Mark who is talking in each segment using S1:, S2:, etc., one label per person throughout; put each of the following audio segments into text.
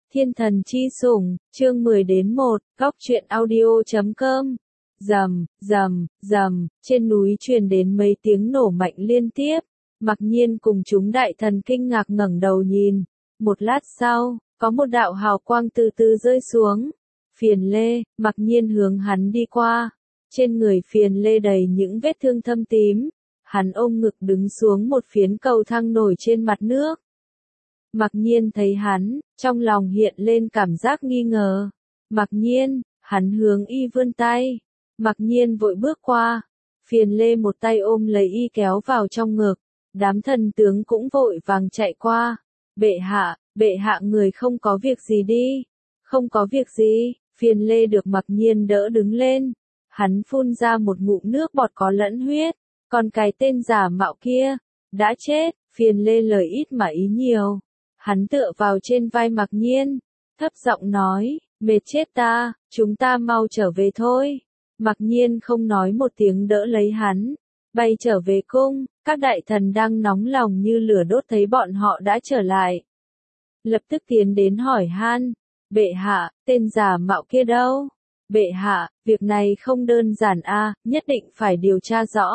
S1: Thiên thần chi sủng, chương 10-1, góc truyện audio.com. Rầm, rầm, rầm, trên núi truyền đến mấy tiếng nổ mạnh liên tiếp. Mặc Nhiên cùng chúng đại thần kinh ngạc ngẩng đầu nhìn. Một lát sau, có một đạo hào quang từ từ rơi xuống. Phiền Lê, Mặc Nhiên hướng hắn đi qua. Trên người Phiền Lê đầy những vết thương thâm tím. Hắn ôm ngực đứng xuống một phiến cầu thang nổi trên mặt nước. Mặc Nhiên thấy hắn, trong lòng hiện lên cảm giác nghi ngờ. Mặc Nhiên, hắn hướng y vươn tay. Mặc Nhiên vội bước qua. Phiền Lê một tay ôm lấy y kéo vào trong ngực. Đám thần tướng cũng vội vàng chạy qua. Bệ hạ người không có việc gì đi. Không có việc gì. Phiền Lê được Mặc Nhiên đỡ đứng lên. Hắn phun ra một ngụm nước bọt có lẫn huyết. Còn cái tên giả mạo kia, đã chết. Phiền Lê lời ít mà ý nhiều. Hắn tựa vào trên vai Mặc Nhiên, thấp giọng nói, mệt chết ta, chúng ta mau trở về thôi. Mặc Nhiên không nói một tiếng đỡ lấy hắn, bay trở về cung. Các đại thần đang nóng lòng như lửa đốt thấy bọn họ đã trở lại. Lập tức tiến đến hỏi han, bệ hạ, tên giả mạo kia đâu? Bệ hạ, việc này không đơn giản a, nhất định phải điều tra rõ.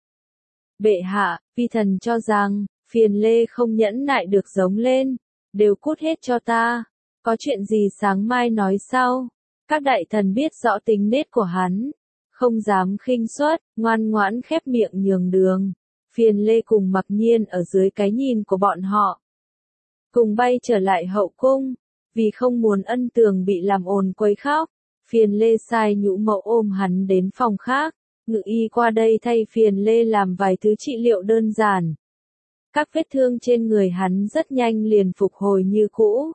S1: Bệ hạ, vi thần cho rằng, Phiền Lê không nhẫn nại được giống lên, đều cút hết cho ta, có chuyện gì sáng mai nói sau. Các đại thần biết rõ tính nết của hắn, không dám khinh suất, ngoan ngoãn khép miệng nhường đường. Phiền Lê cùng Mặc Nhiên ở dưới cái nhìn của bọn họ, cùng bay trở lại hậu cung, vì không muốn Ân Tường bị làm ồn quấy khóc. Phiền Lê sai Nhũ Mậu ôm hắn đến phòng khác, Ngự y qua đây thay Phiền Lê làm vài thứ trị liệu đơn giản. Các vết thương trên người hắn rất nhanh liền phục hồi như cũ.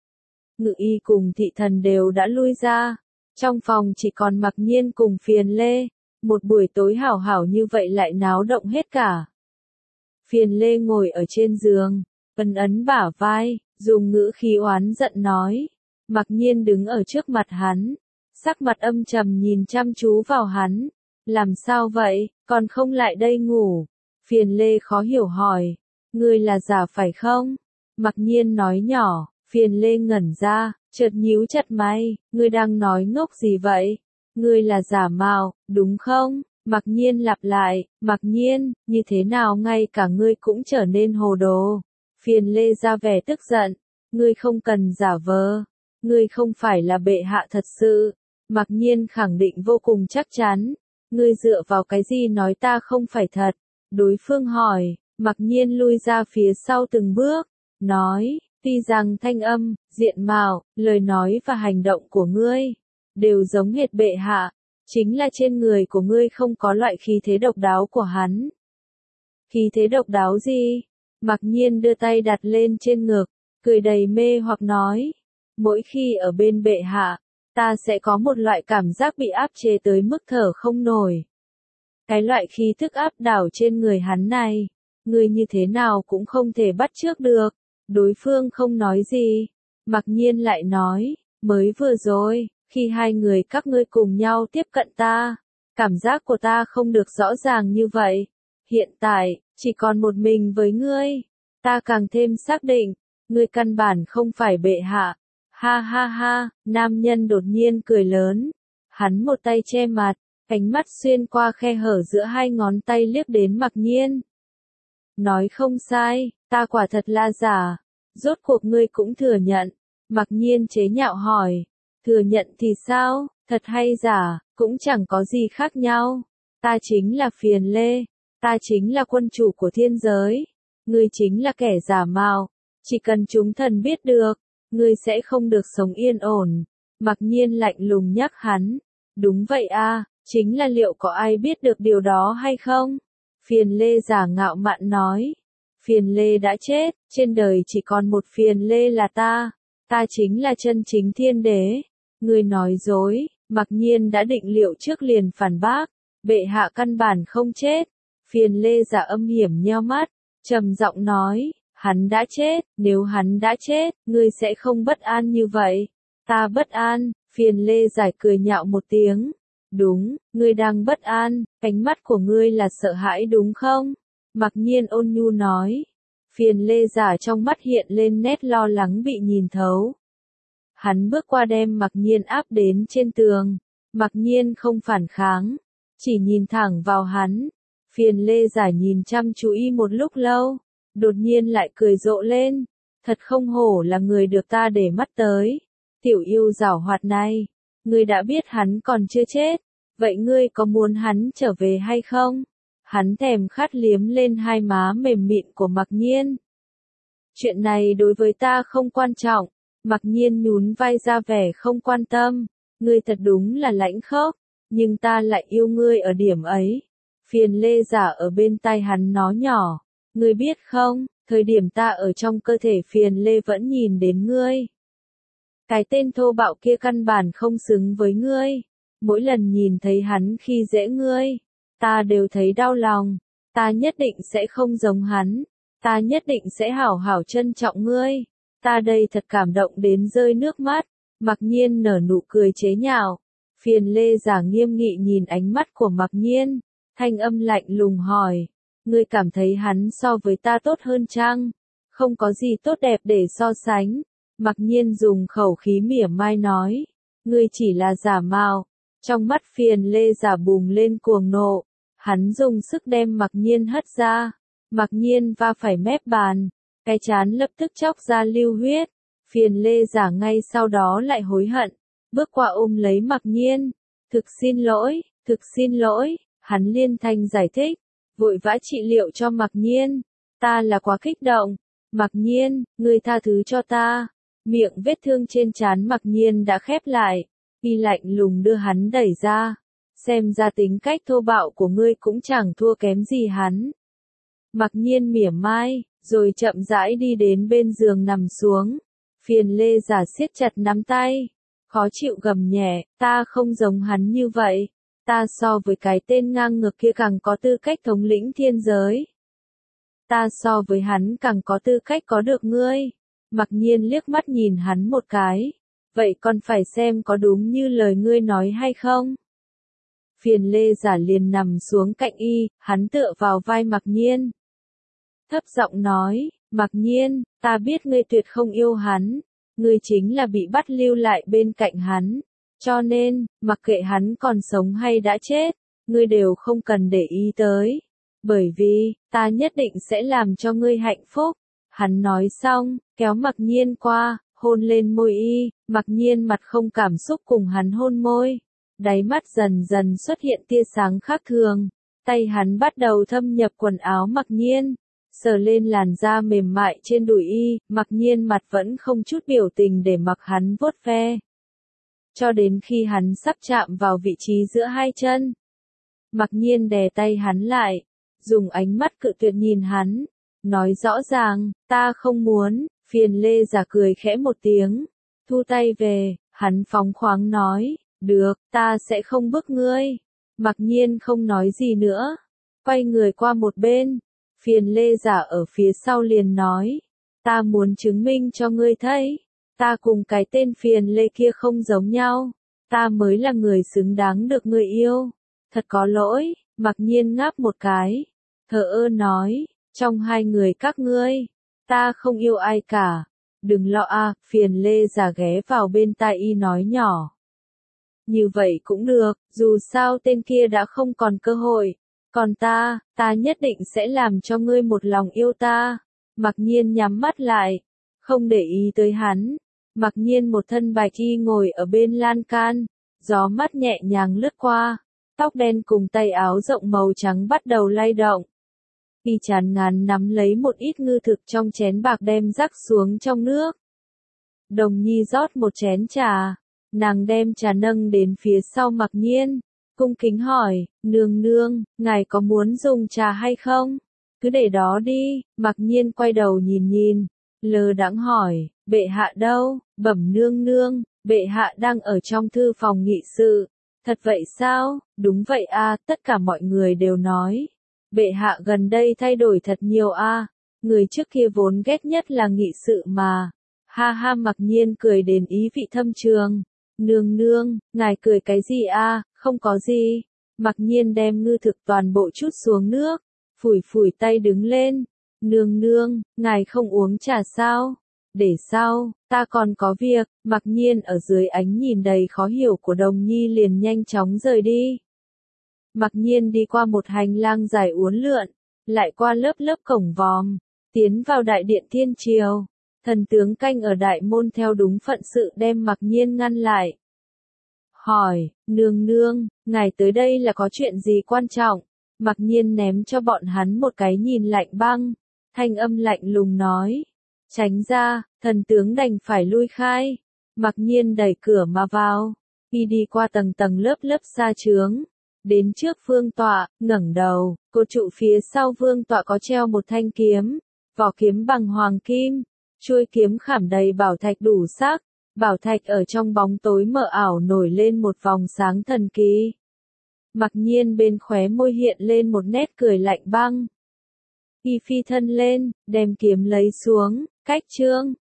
S1: Ngự y cùng thị thần đều đã lui ra. Trong phòng chỉ còn Mặc Nhiên cùng Phiền Lê. Một buổi tối hảo hảo như vậy lại náo động hết cả. Phiền Lê ngồi ở trên giường, ấn ấn bả vai, dùng ngữ khí oán giận nói. Mặc Nhiên đứng ở trước mặt hắn, sắc mặt âm trầm nhìn chăm chú vào hắn. Làm sao vậy, còn không lại đây ngủ? Phiền Lê khó hiểu hỏi. Ngươi là giả phải không? Mặc Nhiên nói nhỏ. Phiền Lê ngẩn ra, chợt nhíu chặt mày. Ngươi đang nói ngốc gì vậy? Ngươi là giả mạo, đúng không? Mặc Nhiên lặp lại. Mặc Nhiên, như thế nào ngay cả ngươi cũng trở nên hồ đồ? Phiền Lê ra vẻ tức giận. Ngươi không cần giả vờ. Ngươi không phải là bệ hạ thật sự. Mặc Nhiên khẳng định vô cùng chắc chắn. Ngươi dựa vào cái gì nói ta không phải thật? Đối phương hỏi. Mặc Nhiên lui ra phía sau từng bước, nói, tuy rằng thanh âm, diện mạo, lời nói và hành động của ngươi đều giống hệt bệ hạ, chính là trên người của ngươi không có loại khí thế độc đáo của hắn. Khí thế độc đáo gì? Mặc Nhiên đưa tay đặt lên trên ngực, cười đầy mê hoặc nói, mỗi khi ở bên bệ hạ, ta sẽ có một loại cảm giác bị áp chế tới mức thở không nổi. Cái loại khí thức áp đảo trên người hắn này, ngươi như thế nào cũng không thể bắt chước được. Đối phương không nói gì. Mặc Nhiên lại nói, mới vừa rồi, khi hai người các ngươi cùng nhau tiếp cận ta, cảm giác của ta không được rõ ràng như vậy. Hiện tại, chỉ còn một mình với ngươi, ta càng thêm xác định, ngươi căn bản không phải bệ hạ. Ha ha ha, nam nhân đột nhiên cười lớn. Hắn một tay che mặt, ánh mắt xuyên qua khe hở giữa hai ngón tay liếc đến Mặc Nhiên. Nói không sai, ta quả thật là giả. Rốt cuộc ngươi cũng thừa nhận. Mặc Nhiên chế nhạo hỏi. Thừa nhận thì sao, thật hay giả, cũng chẳng có gì khác nhau. Ta chính là Phiền Lê. Ta chính là quân chủ của thiên giới. Ngươi chính là kẻ giả mạo. Chỉ cần chúng thần biết được, ngươi sẽ không được sống yên ổn. Mặc Nhiên lạnh lùng nhắc hắn. Đúng vậy a, chính là liệu có ai biết được điều đó hay không? Phiền Lê giả ngạo mạn nói. Phiền Lê đã chết, trên đời chỉ còn một Phiền Lê là ta. Ta chính là chân chính thiên đế. Ngươi nói dối. Mặc Nhiên đã định liệu trước liền phản bác. Bệ hạ căn bản không chết. Phiền Lê giả âm hiểm nheo mắt, trầm giọng nói, hắn đã chết, nếu hắn đã chết, ngươi sẽ không bất an như vậy. Ta bất an. Phiền Lê giải cười nhạo một tiếng. Đúng, ngươi đang bất an, ánh mắt của ngươi là sợ hãi đúng không? Mặc Nhiên ôn nhu nói. Phiền Lê giả trong mắt hiện lên nét lo lắng bị nhìn thấu. Hắn bước qua đem Mặc Nhiên áp đến trên tường. Mặc Nhiên không phản kháng, chỉ nhìn thẳng vào hắn. Phiền Lê Giả nhìn chăm chú y một lúc lâu, đột nhiên lại cười rộ lên. Thật không hổ là người được ta để mắt tới. Tiểu yêu giảo hoạt này, ngươi đã biết hắn còn chưa chết, vậy ngươi có muốn hắn trở về hay không? Hắn thèm khát liếm lên hai má mềm mịn của Mặc Nhiên. Chuyện này đối với ta không quan trọng. Mặc Nhiên nhún vai ra vẻ không quan tâm. Ngươi thật đúng là lãnh khốc, nhưng ta lại yêu ngươi ở điểm ấy. Phiền Lê Giả ở bên tai hắn nói nhỏ. Ngươi biết không, thời điểm ta ở trong cơ thể Phiền Lê vẫn nhìn đến ngươi. Cái tên thô bạo kia căn bản không xứng với ngươi. Mỗi lần nhìn thấy hắn khi dễ ngươi, ta đều thấy đau lòng. Ta nhất định sẽ không giống hắn. Ta nhất định sẽ hảo hảo trân trọng ngươi. Ta đây thật cảm động đến rơi nước mắt. Mặc Nhiên nở nụ cười chế nhạo. Phiền Lê Giả nghiêm nghị nhìn ánh mắt của Mặc Nhiên. Thanh âm lạnh lùng hỏi. Ngươi cảm thấy hắn so với ta tốt hơn chăng? Không có gì tốt đẹp để so sánh. Mặc Nhiên dùng khẩu khí mỉa mai nói. Ngươi chỉ là giả mạo. Trong mắt Phiền Lê Giả bùng lên cuồng nộ. Hắn dùng sức đem Mặc Nhiên hất ra. Mặc Nhiên va phải mép bàn. Cái trán lập tức chóc ra lưu huyết. Phiền Lê Giả ngay sau đó lại hối hận. Bước qua ôm lấy Mặc Nhiên. Thực xin lỗi. Hắn liên thanh giải thích. Vội vã trị liệu cho Mặc Nhiên. Ta là quá kích động. Mặc Nhiên, ngươi tha thứ cho ta. Miệng vết thương trên trán Mặc Nhiên đã khép lại. Y lạnh lùng đưa hắn đẩy ra. Xem ra tính cách thô bạo của ngươi cũng chẳng thua kém gì hắn. Mặc Nhiên mỉa mai, rồi chậm rãi đi đến bên giường nằm xuống. Phiền Lê Giả siết chặt nắm tay. Khó chịu gầm nhẹ, ta không giống hắn như vậy. Ta so với cái tên ngang ngược kia càng có tư cách thống lĩnh thiên giới. Ta so với hắn càng có tư cách có được ngươi. Mặc Nhiên liếc mắt nhìn hắn một cái. Vậy còn phải xem có đúng như lời ngươi nói hay không? Phiền Lê Giả liền nằm xuống cạnh y, hắn tựa vào vai Mặc Nhiên. Thấp giọng nói, Mặc Nhiên, ta biết ngươi tuyệt không yêu hắn. Ngươi chính là bị bắt lưu lại bên cạnh hắn. Cho nên, mặc kệ hắn còn sống hay đã chết, ngươi đều không cần để ý tới. Bởi vì, ta nhất định sẽ làm cho ngươi hạnh phúc. Hắn nói xong, kéo Mặc Nhiên qua, hôn lên môi y. Mặc Nhiên mặt không cảm xúc cùng hắn hôn môi. Đáy mắt dần dần xuất hiện tia sáng khác thường. Tay hắn bắt đầu thâm nhập quần áo Mặc Nhiên. Sờ lên làn da mềm mại trên đùi y. Mặc Nhiên mặt vẫn không chút biểu tình để mặc hắn vuốt ve. Cho đến khi hắn sắp chạm vào vị trí giữa hai chân. Mặc Nhiên đè tay hắn lại. Dùng ánh mắt cự tuyệt nhìn hắn. Nói rõ ràng, ta không muốn. Phiền Lê Giả cười khẽ một tiếng. Thu tay về, hắn phóng khoáng nói. Được, ta sẽ không bức ngươi. Mặc Nhiên không nói gì nữa. Quay người qua một bên. Phiền Lê Giả ở phía sau liền nói. Ta muốn chứng minh cho ngươi thấy. Ta cùng cái tên Phiền Lê kia không giống nhau. Ta mới là người xứng đáng được ngươi yêu. Thật có lỗi. Mặc Nhiên ngáp một cái. Thờ ơ nói. Trong hai người các ngươi, ta không yêu ai cả. Đừng lo a. Phiền Lê Giả ghé vào bên tai y nói nhỏ. Như vậy cũng được, dù sao tên kia đã không còn cơ hội. Còn ta nhất định sẽ làm cho ngươi một lòng yêu ta. Mặc Nhiên nhắm mắt lại, không để ý tới hắn. Mặc Nhiên một thân bạch y ngồi ở bên lan can, gió mát nhẹ nhàng lướt qua, tóc đen cùng tay áo rộng màu trắng bắt đầu lay động. Y chán ngán nắm lấy một ít ngư thực trong chén bạc đem rắc xuống trong nước. Đồng Nhi rót một chén trà, nàng đem trà nâng đến phía sau Mặc Nhiên, cung kính hỏi, nương nương, ngài có muốn dùng trà hay không? Cứ để đó đi. Mặc Nhiên quay đầu nhìn, lơ đãng hỏi, bệ hạ đâu? Bẩm nương nương, bệ hạ đang ở trong thư phòng nghị sự. Thật vậy sao? Đúng vậy a, tất cả mọi người đều nói. Bệ hạ gần đây thay đổi thật nhiều a. Người trước kia vốn ghét nhất là nghị sự mà. Ha ha. Mặc Nhiên cười đến ý vị thâm trường. Nương nương, ngài cười cái gì a? Không có gì. Mặc Nhiên đem ngư thực toàn bộ chút xuống nước, phủi phủi tay đứng lên. Nương nương, ngài không uống trà sao? để sau, ta còn có việc. Mặc nhiên ở dưới ánh nhìn đầy khó hiểu của Đồng Nhi liền nhanh chóng rời đi. Mặc nhiên đi qua một hành lang dài uốn lượn, lại qua lớp lớp cổng vòm, tiến vào đại điện thiên triều. Thần tướng canh ở đại môn theo đúng phận sự đem Mặc nhiên ngăn lại. Hỏi, nương nương, ngài tới đây là có chuyện gì quan trọng? Mặc nhiên ném cho bọn hắn một cái nhìn lạnh băng, thanh âm lạnh lùng nói. Tránh ra, thần tướng đành phải lui khai. Mặc nhiên đẩy cửa mà vào, y đi qua tầng tầng lớp lớp sa chướng. Đến trước vương tọa, ngẩng đầu, cột trụ phía sau vương tọa có treo một thanh kiếm, vỏ kiếm bằng hoàng kim, chuôi kiếm khảm đầy bảo thạch đủ sắc, bảo thạch ở trong bóng tối mờ ảo nổi lên một vòng sáng thần kỳ. Mặc nhiên bên khóe môi hiện lên một nét cười lạnh băng. Y phi thân lên, đem kiếm lấy xuống, cách trương,